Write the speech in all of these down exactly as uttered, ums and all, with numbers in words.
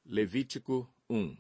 Levítico um.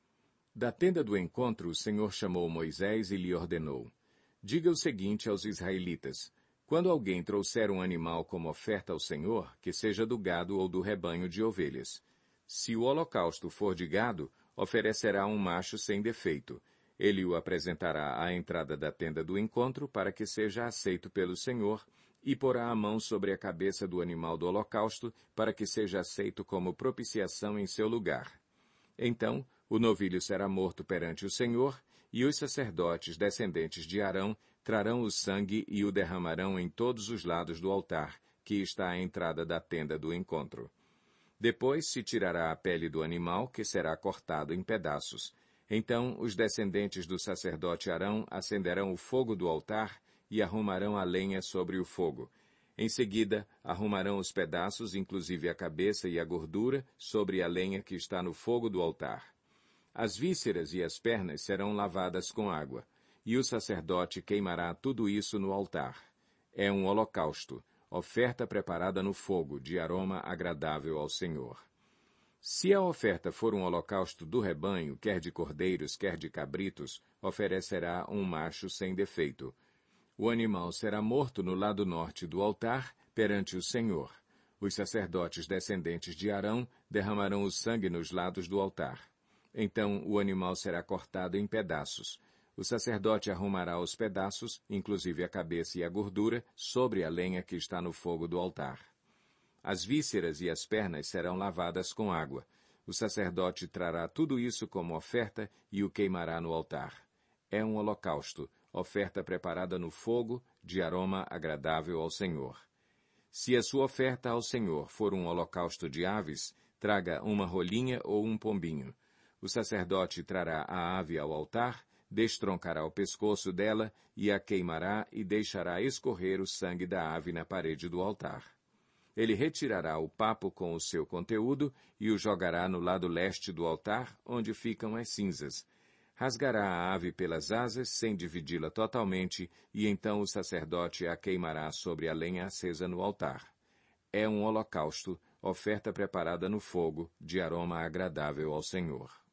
Da tenda do encontro o Senhor chamou Moisés e lhe ordenou: diga o seguinte aos israelitas: quando alguém trouxer um animal como oferta ao Senhor, que seja do gado ou do rebanho de ovelhas. Se o holocausto for de gado, oferecerá um macho sem defeito. Ele o apresentará à entrada da tenda do encontro para que seja aceito pelo Senhor, e porá a mão sobre a cabeça do animal do holocausto para que seja aceito como propiciação em seu lugar. Então, o novilho será morto perante o Senhor, e os sacerdotes descendentes de Arão trarão o sangue e o derramarão em todos os lados do altar, que está à entrada da tenda do encontro. Depois se tirará a pele do animal, que será cortado em pedaços. Então os descendentes do sacerdote Arão acenderão o fogo do altar e arrumarão a lenha sobre o fogo. Em seguida, arrumarão os pedaços, inclusive a cabeça e a gordura, sobre a lenha que está no fogo do altar. As vísceras e as pernas serão lavadas com água, e o sacerdote queimará tudo isso no altar. É um holocausto, oferta preparada no fogo, de aroma agradável ao Senhor. Se a oferta for um holocausto do rebanho, quer de cordeiros, quer de cabritos, oferecerá um macho sem defeito. O animal será morto no lado norte do altar, perante o Senhor. Os sacerdotes descendentes de Arão derramarão o sangue nos lados do altar. Então o animal será cortado em pedaços. O sacerdote arrumará os pedaços, inclusive a cabeça e a gordura, sobre a lenha que está no fogo do altar. As vísceras e as pernas serão lavadas com água. O sacerdote trará tudo isso como oferta e o queimará no altar. É um holocausto, oferta preparada no fogo, de aroma agradável ao Senhor. Se a sua oferta ao Senhor for um holocausto de aves, traga uma rolinha ou um pombinho. O sacerdote trará a ave ao altar, destroncará o pescoço dela e a queimará e deixará escorrer o sangue da ave na parede do altar. Ele retirará o papo com o seu conteúdo e o jogará no lado leste do altar, onde ficam as cinzas. Rasgará a ave pelas asas, sem dividi-la totalmente, e então o sacerdote a queimará sobre a lenha acesa no altar. É um holocausto, oferta preparada no fogo, de aroma agradável ao Senhor.